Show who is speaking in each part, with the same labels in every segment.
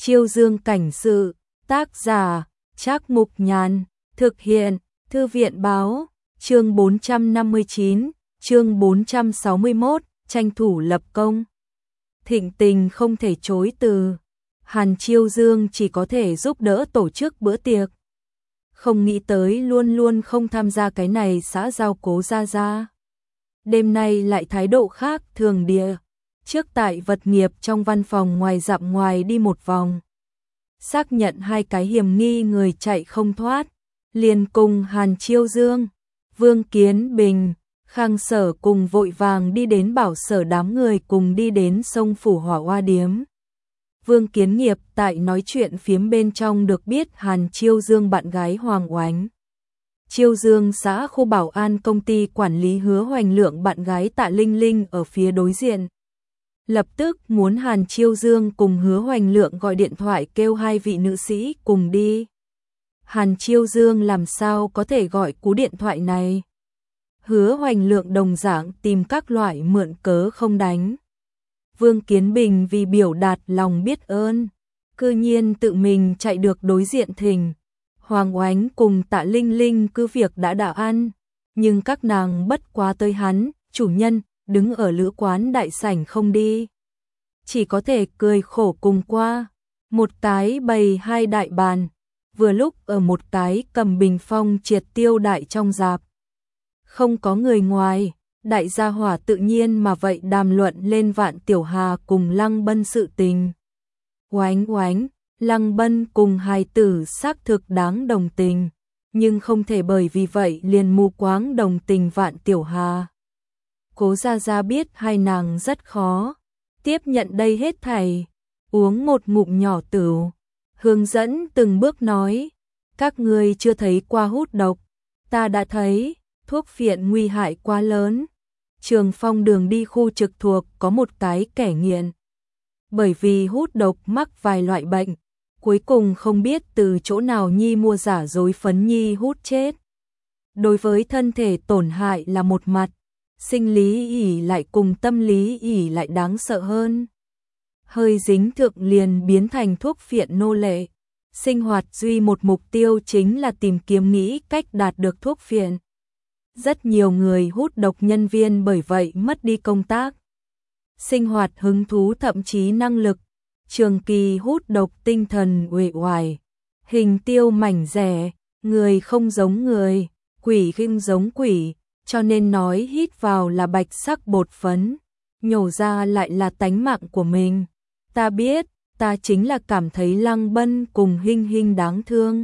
Speaker 1: Chiêu Dương cảnh sự, tác giả, Trác Mục Nhàn, thực hiện, Thư viện báo, chương 459, chương 461, tranh thủ lập công. Thịnh tình không thể chối từ, Hàn Chiêu Dương chỉ có thể giúp đỡ tổ chức bữa tiệc. Không nghĩ tới luôn luôn không tham gia cái này xã giao Cố Gia Gia. Đêm nay lại thái độ khác thường địa. Trước tại vật nghiệp trong văn phòng ngoài dặm ngoài đi một vòng. Xác nhận hai cái hiểm nghi người chạy không thoát. Liền cùng Hàn Chiêu Dương, Vương Kiến Bình, Khang Sở cùng vội vàng đi đến bảo sở đám người cùng đi đến sông Phủ Hỏa Hoa Điếm. Vương Kiến Nghiệp tại nói chuyện phiếm bên trong được biết Hàn Chiêu Dương bạn gái Hoàng Oánh. Chiêu Dương xã khu bảo an công ty quản lý Hứa Hoành Lượng bạn gái Tạ Linh Linh ở phía đối diện. Lập tức muốn Hàn Chiêu Dương cùng Hứa Hoành Lượng gọi điện thoại kêu hai vị nữ sĩ cùng đi. Hàn Chiêu Dương làm sao có thể gọi cú điện thoại này. Hứa Hoành Lượng đồng dạng tìm các loại mượn cớ không đánh. Vương Kiến Bình vì biểu đạt lòng biết ơn, cư nhiên tự mình chạy được đối diện thỉnh. Hoàng Oánh cùng Tạ Linh Linh cứ việc đã ăn, nhưng các nàng bất quá tới hắn, chủ nhân, đứng ở lữ quán đại sảnh không đi. Chỉ có thể cười khổ cùng qua, một cái bày hai đại bàn, vừa lúc ở một cái cầm bình phong triệt tiêu đại trong dạp. Không có người ngoài, đại gia hỏa tự nhiên mà vậy đàm luận lên Vạn Tiểu Hà cùng Lăng Bân sự tình. Oánh oánh, Lăng Bân cùng hài tử xác thực đáng đồng tình, nhưng không thể bởi vì vậy liền mù quáng đồng tình Vạn Tiểu Hà. Cố Gia Gia biết hai nàng rất khó tiếp nhận đây hết thảy, uống một ngụm nhỏ tửu, hướng dẫn từng bước nói, các ngươi chưa thấy qua hút độc, ta đã thấy, thuốc phiện nguy hại quá lớn. Trường Phong đường đi khu trực thuộc có một cái kẻ nghiện, bởi vì hút độc mắc vài loại bệnh, cuối cùng không biết từ chỗ nào nhi mua giả dối phấn nhi hút chết. Đối với thân thể tổn hại là một mặt, sinh lý ỷ lại cùng tâm lý ỷ lại đáng sợ hơn. Hơi dính thượng liền biến thành thuốc phiện nô lệ. Sinh hoạt duy một mục tiêu chính là tìm kiếm nghĩ cách đạt được thuốc phiện. Rất nhiều người hút độc nhân viên bởi vậy mất đi công tác. Sinh hoạt hứng thú thậm chí năng lực. Trường kỳ hút độc tinh thần uể oải. Hình tiêu mảnh rẻ, người không giống người, quỷ không giống quỷ. Cho nên nói hít vào là bạch sắc bột phấn, nhổ ra lại là tánh mạng của mình. Ta biết, ta chính là cảm thấy Lăng Bân cùng Hinh Hinh đáng thương.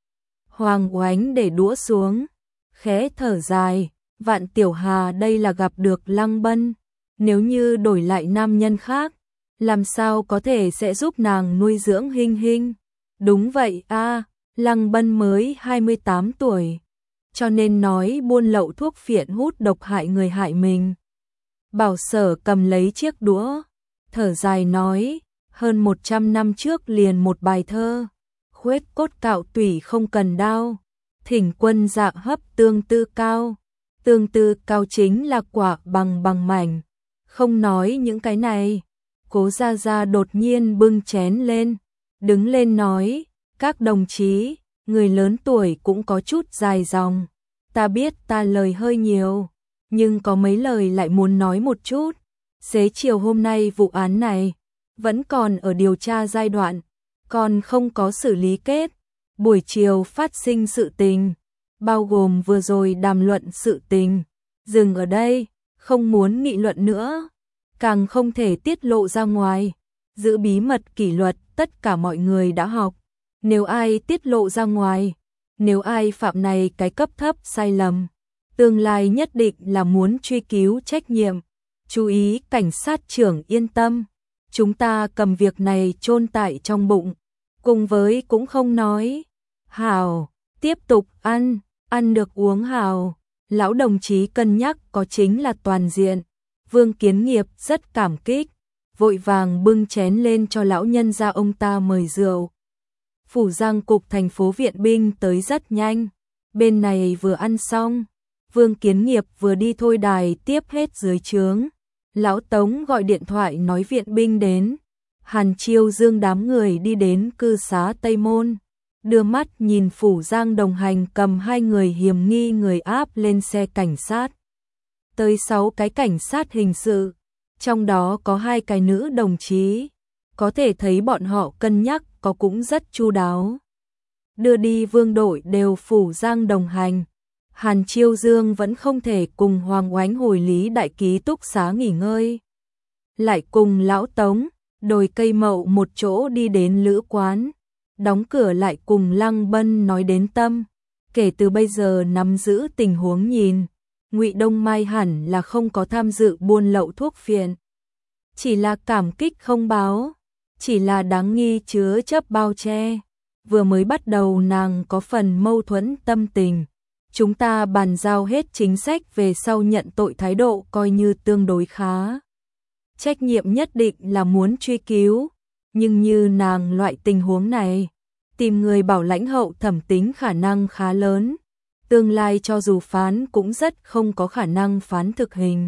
Speaker 1: Hoàng Oánh để đũa xuống, khẽ thở dài, Vạn Tiểu Hà đây là gặp được Lăng Bân, nếu như đổi lại nam nhân khác, làm sao có thể sẽ giúp nàng nuôi dưỡng Hinh Hinh. Đúng vậy a, Lăng Bân mới 28 tuổi. Cho nên nói buôn lậu thuốc phiện hút độc hại người hại mình. Bảo Sở cầm lấy chiếc đũa, thở dài nói, hơn 100 năm trước liền một bài thơ, khuết cốt cạo tủy không cần đao, thỉnh quân dạ hấp tương tư cao. Tương tư cao chính là quả bằng mảnh. Không nói những cái này, Cố Gia Gia đột nhiên bưng chén lên, đứng lên nói, các đồng chí, người lớn tuổi cũng có chút dài dòng. Ta biết ta lời hơi nhiều, nhưng có mấy lời lại muốn nói một chút. Xế chiều hôm nay vụ án này vẫn còn ở điều tra giai đoạn, còn không có xử lý kết. Buổi chiều phát sinh sự tình, bao gồm vừa rồi đàm luận sự tình, dừng ở đây, không muốn nghị luận nữa, càng không thể tiết lộ ra ngoài. Giữ bí mật kỷ luật tất cả mọi người đã học, nếu ai tiết lộ ra ngoài, nếu ai phạm này cái cấp thấp sai lầm, tương lai nhất định là muốn truy cứu trách nhiệm. Chú ý cảnh sát trưởng yên tâm, chúng ta cầm việc này chôn tại trong bụng, cùng với cũng không nói. Hào, tiếp tục ăn được uống hào, lão đồng chí cân nhắc có chính là toàn diện. Vương Kiến Nghiệp rất cảm kích, vội vàng bưng chén lên cho lão nhân gia ông ta mời rượu. Phủ Giang cục thành phố viện binh tới rất nhanh, bên này vừa ăn xong, Vương Kiến Nghiệp vừa đi thôi đài tiếp hết dưới trướng. Lão Tống gọi điện thoại nói viện binh đến, Hàn Chiêu Dương đám người đi đến cư xá Tây Môn, đưa mắt nhìn Phủ Giang đồng hành cầm 2 người hiểm nghi người áp lên xe cảnh sát. Tới 6 cái cảnh sát hình sự, trong đó có 2 cái nữ đồng chí, có thể thấy bọn họ cân nhắc có cũng rất chu đáo. Đưa đi vương đội đều Phủ Giang đồng hành. Hàn Chiêu Dương vẫn không thể cùng Hoàng Oánh hồi Lý Đại Ký túc xá nghỉ ngơi. Lại cùng Lão Tống, đồi cây mậu một chỗ đi đến lữ quán, đóng cửa lại cùng Lăng Bân nói đến tâm. Kể từ bây giờ nắm giữ tình huống nhìn, Ngụy Đông Mai hẳn là không có tham dự buôn lậu thuốc phiện. Chỉ là cảm kích không báo, chỉ là đáng nghi chứa chấp bao che. Vừa mới bắt đầu nàng có phần mâu thuẫn tâm tình. Chúng ta bàn giao hết chính sách về sau nhận tội thái độ coi như tương đối khá. Trách nhiệm nhất định là muốn truy cứu, nhưng như nàng loại tình huống này, tìm người bảo lãnh hậu thẩm tính khả năng khá lớn. Tương lai cho dù phán cũng rất không có khả năng phán thực hình.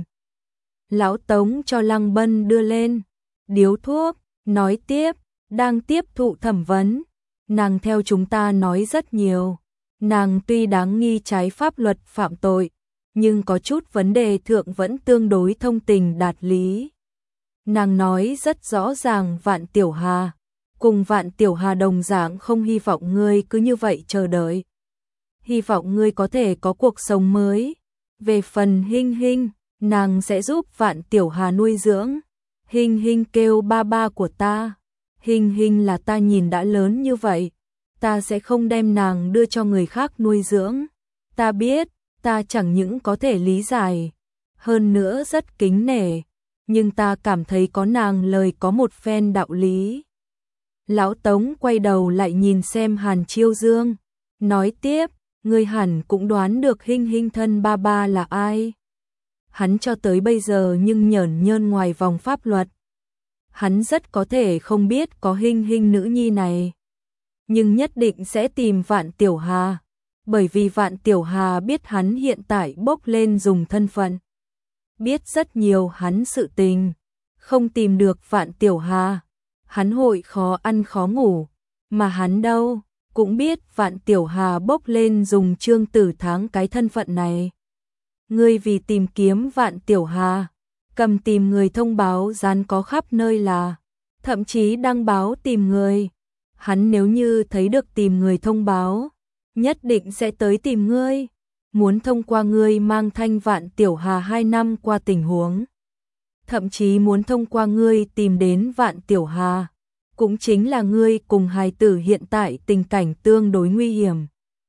Speaker 1: Lão Tống cho Lăng Bân đưa lên điếu thuốc, nói tiếp, đang tiếp thụ thẩm vấn. Nàng theo chúng ta nói rất nhiều. Nàng tuy đáng nghi trái pháp luật phạm tội, nhưng có chút vấn đề thượng vẫn tương đối thông tình đạt lý. Nàng nói rất rõ ràng Vạn Tiểu Hà, cùng Vạn Tiểu Hà đồng dạng không hy vọng ngươi cứ như vậy chờ đợi. Hy vọng ngươi có thể có cuộc sống mới. Về phần Hinh Hinh, nàng sẽ giúp Vạn Tiểu Hà nuôi dưỡng. Hinh Hinh kêu ba ba của ta. Hinh Hinh là ta nhìn đã lớn như vậy, ta sẽ không đem nàng đưa cho người khác nuôi dưỡng. Ta biết, ta chẳng những có thể lý giải, hơn nữa rất kính nể, nhưng ta cảm thấy có nàng lời có một phen đạo lý. Lão Tống quay đầu lại nhìn xem Hàn Chiêu Dương, nói tiếp, ngươi hẳn cũng đoán được Hinh Hinh thân ba ba là ai. Hắn cho tới bây giờ nhưng nhởn nhơn ngoài vòng pháp luật. Hắn rất có thể không biết có Hinh Hinh nữ nhi này, nhưng nhất định sẽ tìm Vạn Tiểu Hà, bởi vì Vạn Tiểu Hà biết hắn hiện tại bốc lên dùng thân phận, biết rất nhiều hắn sự tình, không tìm được Vạn Tiểu Hà, hắn hội khó ăn khó ngủ, mà hắn đâu, cũng biết Vạn Tiểu Hà bốc lên dùng Trương Tử Thắng cái thân phận này. Ngươi vì tìm kiếm Vạn Tiểu Hà, cầm tìm người thông báo dán có khắp nơi là, thậm chí đăng báo tìm người. Hắn nếu như thấy được tìm người thông báo, nhất định sẽ tới tìm ngươi, muốn thông qua ngươi mang thanh Vạn Tiểu Hà 2 năm qua tình huống. Thậm chí muốn thông qua ngươi tìm đến Vạn Tiểu Hà, cũng chính là ngươi cùng hài tử hiện tại tình cảnh tương đối nguy hiểm.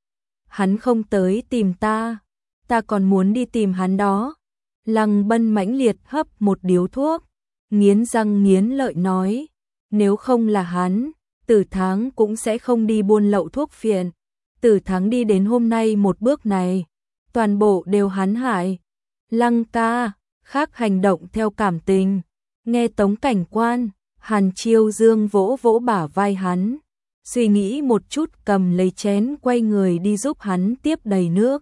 Speaker 1: Hắn không tới tìm ta, ta còn muốn đi tìm hắn đó. Lăng Bân mãnh liệt hấp một điếu thuốc, nghiến răng nghiến lợi nói, nếu không là hắn, Tử Thắng cũng sẽ không đi buôn lậu thuốc phiện. Tử Thắng đi đến hôm nay một bước này, toàn bộ đều hắn hại. Lăng ca, khác hành động theo cảm tình. Nghe Tống cảnh quan, Hàn Chiêu Dương vỗ vỗ bả vai hắn, suy nghĩ một chút cầm lấy chén quay người đi giúp hắn tiếp đầy nước.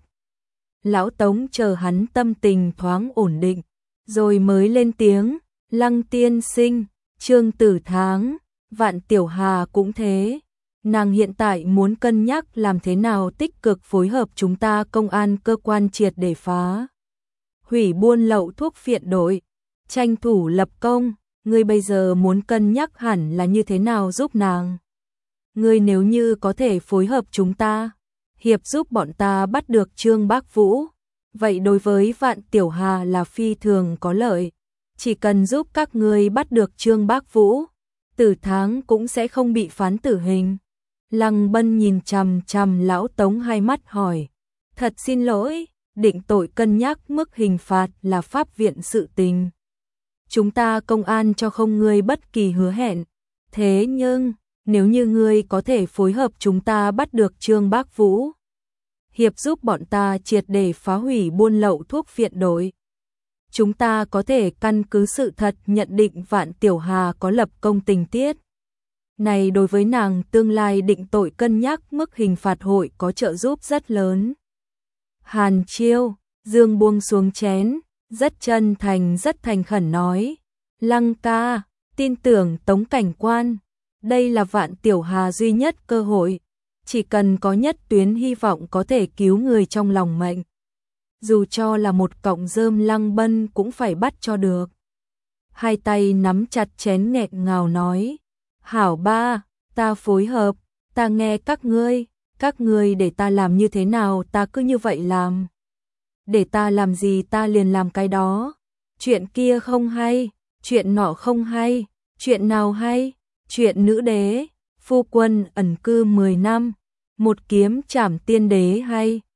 Speaker 1: Lão Tống chờ hắn tâm tình thoáng ổn định, rồi mới lên tiếng, Lăng tiên sinh, Trương Tử Thắng, Vạn Tiểu Hà cũng thế. Nàng hiện tại muốn cân nhắc làm thế nào tích cực phối hợp chúng ta công an cơ quan triệt để phá hủy buôn lậu thuốc phiện đội, tranh thủ lập công. Ngươi bây giờ muốn cân nhắc hẳn là như thế nào giúp nàng. Ngươi nếu như có thể phối hợp chúng ta, hiệp giúp bọn ta bắt được Trương Bác Vũ, vậy đối với Vạn Tiểu Hà là phi thường có lợi. Chỉ cần giúp các ngươi bắt được Trương Bác Vũ, Tử Thắng cũng sẽ không bị phán tử hình. Lăng Bân nhìn chằm chằm Lão Tống hai mắt hỏi, thật xin lỗi, định tội cân nhắc mức hình phạt là pháp viện sự tình. Chúng ta công an cho không ngươi bất kỳ hứa hẹn. Thế nhưng, nếu như ngươi có thể phối hợp chúng ta bắt được Trương Bác Vũ, hiệp giúp bọn ta triệt để phá hủy buôn lậu thuốc phiện đội, chúng ta có thể căn cứ sự thật nhận định Vạn Tiểu Hà có lập công tình tiết. Này đối với nàng tương lai định tội cân nhắc mức hình phạt hội có trợ giúp rất lớn. Hàn Chiêu Dương buông xuống chén, rất chân thành rất thành khẩn nói, Lăng ca, Tin tưởng Tống cảnh quan, đây là Vạn Tiểu Hà duy nhất cơ hội, chỉ cần có nhất tuyến hy vọng có thể cứu người trong lòng mệnh. Dù cho là một cọng rơm Lăng Bân cũng phải bắt cho được. Hai tay nắm chặt chén nghẹn ngào nói, hảo ba, ta phối hợp, ta nghe các ngươi để ta làm như thế nào ta cứ như vậy làm. Để ta làm gì ta liền làm cái đó, chuyện kia không hay, chuyện nọ không hay, chuyện nào hay, chuyện nữ đế, phu quân ẩn cư 10 năm, một kiếm trảm tiên đế hay.